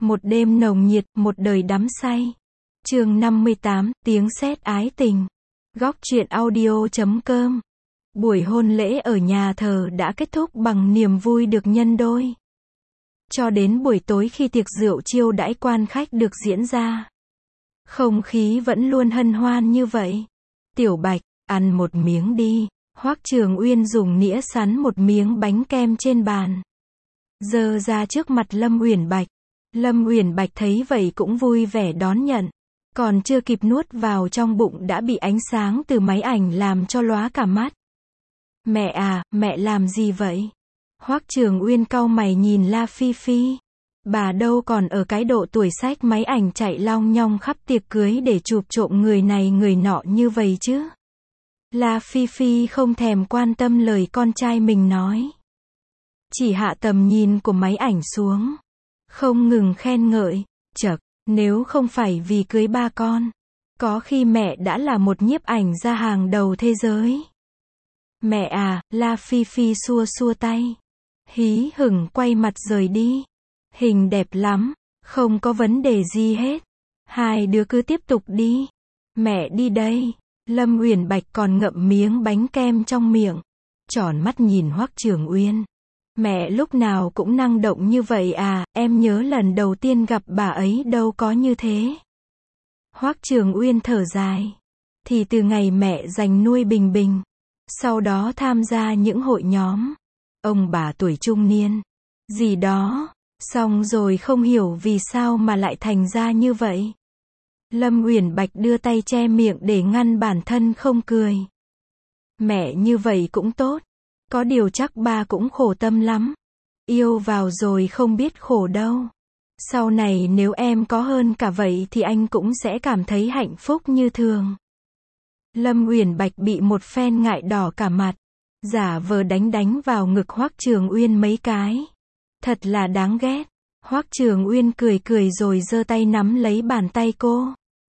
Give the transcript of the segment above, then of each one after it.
Một đêm nồng nhiệt, một đời đắm say. Chương 58, tiếng sét ái tình. Góc truyện audio.com. Buổi hôn lễ ở nhà thờ đã kết thúc bằng niềm vui được nhân đôi. Cho đến buổi tối khi tiệc rượu chiêu đãi quan khách được diễn ra, không khí vẫn luôn hân hoan như vậy. Tiểu Bạch, ăn một miếng đi. Hoắc Trường Uyên dùng nĩa sắn một miếng bánh kem trên bàn, giơ ra trước mặt Lâm Uyển Bạch. Lâm Uyển Bạch thấy vậy cũng vui vẻ đón nhận, còn chưa kịp nuốt vào trong bụng đã bị ánh sáng từ máy ảnh làm cho lóa cả mắt. Mẹ à, mẹ làm gì vậy? Hoắc Trường Uyên cau mày nhìn La Phi Phi. Bà đâu còn ở cái độ tuổi xách máy ảnh chạy long nhong khắp tiệc cưới để chụp trộm người này người nọ như vậy chứ. La Phi Phi không thèm quan tâm lời con trai mình nói, chỉ hạ tầm nhìn của máy ảnh xuống, không ngừng khen ngợi. Chậc, nếu không phải vì cưới ba con, có khi mẹ đã là một nhiếp ảnh gia hàng đầu thế giới. Mẹ à, La Phi Phi xua xua tay, hí hửng quay mặt rời đi. Hình đẹp lắm, không có vấn đề gì hết. Hai đứa cứ tiếp tục đi. Mẹ đi đây. Lâm Uyển Bạch còn ngậm miếng bánh kem trong miệng, tròn mắt nhìn Hoắc Trường Uyên. Mẹ lúc nào cũng năng động như vậy à, em nhớ lần đầu tiên gặp bà ấy đâu có như thế. Hoắc Trường Uyên thở dài. Thì từ ngày mẹ dành nuôi Bình Bình, sau đó tham gia những hội nhóm, ông bà tuổi trung niên, gì đó, xong rồi không hiểu vì sao mà lại thành ra như vậy. Lâm Uyển Bạch đưa tay che miệng để ngăn bản thân không cười. Mẹ như vậy cũng tốt. Có điều chắc ba cũng khổ tâm lắm. Yêu vào rồi không biết khổ đâu. Sau này nếu em có hơn cả vậy thì anh cũng sẽ cảm thấy hạnh phúc như thường. Lâm Uyển Bạch bị một phen ngại đỏ cả mặt, giả vờ đánh vào ngực Hoắc Trường Uyên mấy cái. Thật là đáng ghét. Hoắc Trường Uyên cười rồi giơ tay nắm lấy bàn tay cô,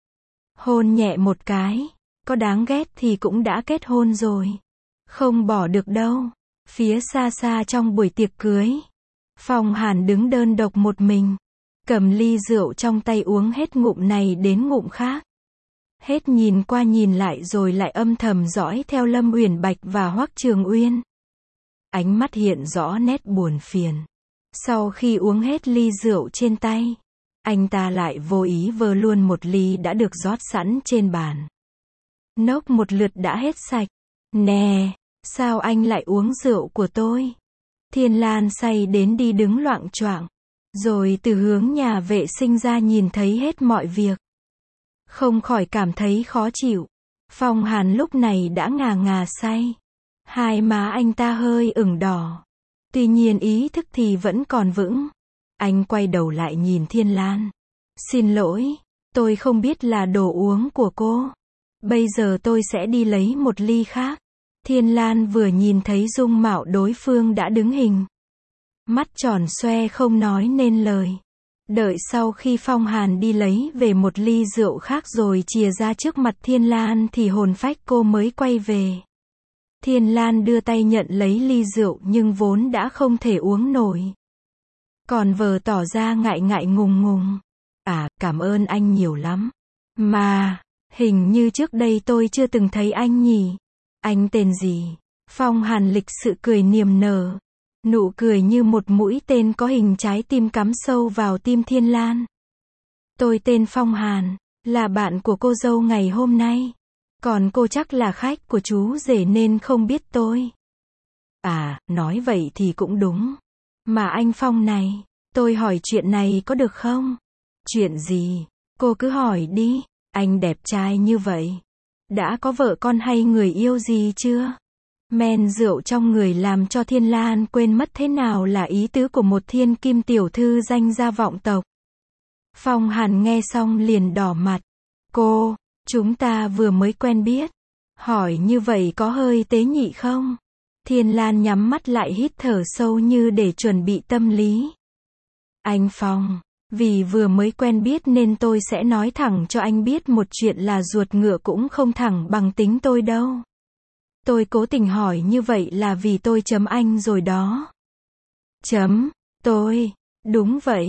hôn nhẹ một cái. Có đáng ghét thì cũng đã kết hôn rồi, không bỏ được đâu. Phía xa xa trong buổi tiệc cưới, Phong Hàn đứng đơn độc một mình, cầm ly rượu trong tay uống hết ngụm này đến ngụm khác. Hết nhìn qua nhìn lại rồi lại âm thầm dõi theo Lâm Uyển Bạch và Hoắc Trường Uyên. Ánh mắt hiện rõ nét buồn phiền. Sau khi uống hết ly rượu trên tay, anh ta lại vô ý vơ luôn một ly đã được rót sẵn trên bàn. Nốc một lượt đã hết sạch. Nè, sao anh lại uống rượu của tôi? Thiên Lan say đến đi đứng loạng choạng, rồi từ hướng nhà vệ sinh ra nhìn thấy hết mọi việc, không khỏi cảm thấy khó chịu. Phong Hàn lúc này đã ngà say, hai má anh ta hơi ửng đỏ, tuy nhiên ý thức thì vẫn còn vững. Anh quay đầu lại nhìn Thiên Lan. Xin lỗi, tôi không biết là đồ uống của cô. Bây giờ tôi sẽ đi lấy một ly khác. Thiên Lan vừa nhìn thấy dung mạo đối phương đã đứng hình, mắt tròn xoe không nói nên lời. Đợi sau khi Phong Hàn đi lấy về một ly rượu khác rồi chìa ra trước mặt Thiên Lan thì hồn phách cô mới quay về. Thiên Lan đưa tay nhận lấy ly rượu nhưng vốn đã không thể uống nổi, còn vờ tỏ ra ngại ngùng. À, cảm ơn anh nhiều lắm. Mà, hình như trước đây tôi chưa từng thấy anh nhỉ. Anh tên gì? Phong Hàn lịch sự cười niềm nở. Nụ cười như một mũi tên có hình trái tim cắm sâu vào tim Thiên Lan. Tôi tên Phong Hàn, là bạn của cô dâu ngày hôm nay. Còn cô chắc là khách của chú rể nên không biết tôi. À, nói vậy thì cũng đúng. Mà anh Phong này, tôi hỏi chuyện này có được không? Chuyện gì? Cô cứ hỏi đi. Anh đẹp trai như vậy, đã có vợ con hay người yêu gì chưa? Men rượu trong người làm cho Thiên Lan quên mất thế nào là ý tứ của một thiên kim tiểu thư danh gia vọng tộc. Phong Hàn nghe xong liền đỏ mặt. Cô, chúng ta vừa mới quen biết. Hỏi như vậy có hơi tế nhị không? Thiên Lan nhắm mắt lại hít thở sâu như để chuẩn bị tâm lý. Anh Phong, vì vừa mới quen biết nên tôi sẽ nói thẳng cho anh biết một chuyện là ruột ngựa cũng không thẳng bằng tính tôi đâu. Tôi cố tình hỏi như vậy là vì tôi chấm anh rồi đó. Chấm, tôi, đúng vậy.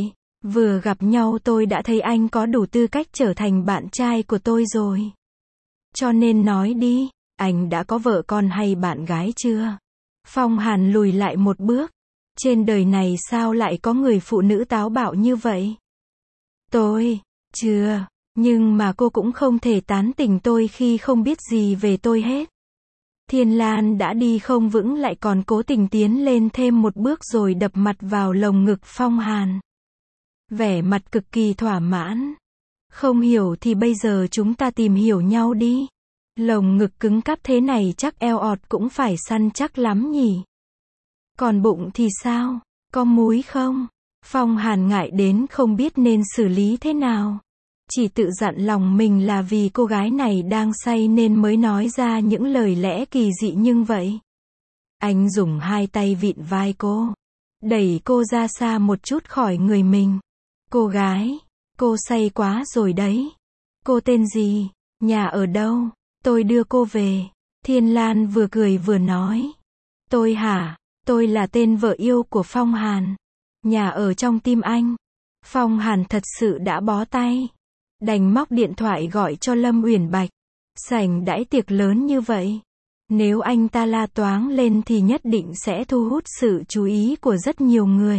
Vừa gặp nhau tôi đã thấy anh có đủ tư cách trở thành bạn trai của tôi rồi. Cho nên nói đi, anh đã có vợ con hay bạn gái chưa? Phong Hàn lùi lại một bước. Trên đời này sao lại có người phụ nữ táo bạo như vậy? Tôi, chưa, nhưng mà cô cũng không thể tán tỉnh tôi khi không biết gì về tôi hết. Thiên Lan đã đi không vững lại còn cố tình tiến lên thêm một bước rồi đập mặt vào lồng ngực Phong Hàn. Vẻ mặt cực kỳ thỏa mãn. Không hiểu thì bây giờ chúng ta tìm hiểu nhau đi. Lồng ngực cứng cáp thế này chắc eo ọt cũng phải săn chắc lắm nhỉ. Còn bụng thì sao? Có múi không? Phong Hàn ngại đến không biết nên xử lý thế nào. Chỉ tự dặn lòng mình là vì cô gái này đang say nên mới nói ra những lời lẽ kỳ dị nhưng vậy. Anh dùng hai tay vịn vai cô, đẩy cô ra xa một chút khỏi người mình. Cô gái, cô say quá rồi đấy. Cô tên gì? Nhà ở đâu? Tôi đưa cô về. Thiên Lan vừa cười vừa nói. Tôi hả? Tôi là tên vợ yêu của Phong Hàn. Nhà ở trong tim anh. Phong Hàn thật sự đã bó tay. Đành móc điện thoại gọi cho Lâm Uyển Bạch. Sảnh đãi tiệc lớn như vậy. Nếu anh ta la toáng lên thì nhất định sẽ thu hút sự chú ý của rất nhiều người.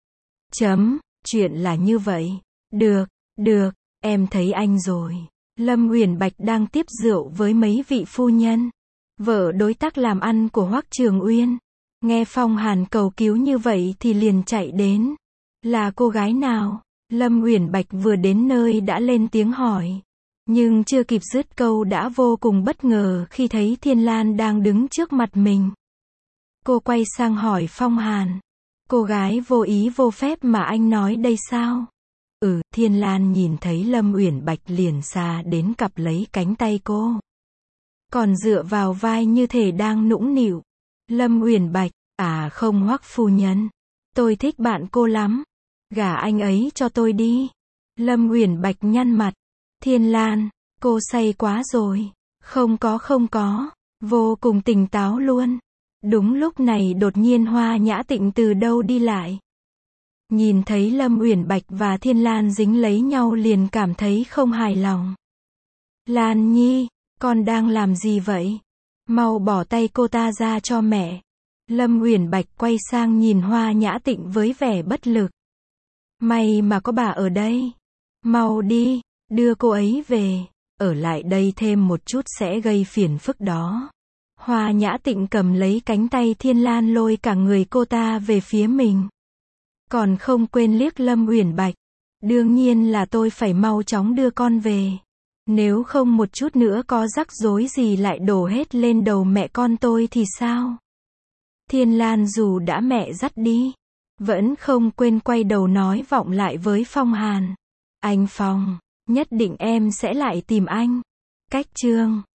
Chuyện là như vậy. Được, em thấy anh rồi. Lâm Uyển Bạch đang tiếp rượu với mấy vị phu nhân. Vợ đối tác làm ăn của Hoắc Trường Uyên. Nghe Phong Hàn cầu cứu như vậy thì liền chạy đến. Là cô gái nào? Lâm Uyển Bạch vừa đến nơi đã lên tiếng hỏi. Nhưng chưa kịp dứt câu đã vô cùng bất ngờ khi thấy Thiên Lan đang đứng trước mặt mình. Cô quay sang hỏi Phong Hàn. Cô gái vô ý vô phép mà anh nói đây sao? Thiên Lan nhìn thấy Lâm Uyển Bạch liền xa đến cặp lấy cánh tay cô. Còn dựa vào vai như thể đang nũng nịu. Lâm Uyển Bạch, không Hoắc phu nhân. Tôi thích bạn cô lắm. Gả anh ấy cho tôi đi. Lâm Uyển Bạch nhăn mặt. Thiên Lan, cô say quá rồi. Không có. Vô cùng tỉnh táo luôn. Đúng lúc này đột nhiên Hoa Nhã Tịnh từ đâu đi lại. Nhìn thấy Lâm Uyển Bạch và Thiên Lan dính lấy nhau liền cảm thấy không hài lòng. Lan Nhi, con đang làm gì vậy? Mau bỏ tay cô ta ra cho mẹ. Lâm Uyển Bạch quay sang nhìn Hoa Nhã Tịnh với vẻ bất lực. May mà có bà ở đây. Mau đi, đưa cô ấy về. Ở lại đây thêm một chút sẽ gây phiền phức đó. Hoa Nhã Tịnh cầm lấy cánh tay Thiên Lan lôi cả người cô ta về phía mình. Còn không quên liếc Lâm Uyển Bạch. Đương nhiên là tôi phải mau chóng đưa con về. Nếu không một chút nữa có rắc rối gì lại đổ hết lên đầu mẹ con tôi thì sao? Thiên Lan dù đã mẹ dắt đi, vẫn không quên quay đầu nói vọng lại với Phong Hàn. Anh Phong, nhất định em sẽ lại tìm anh. Cách chương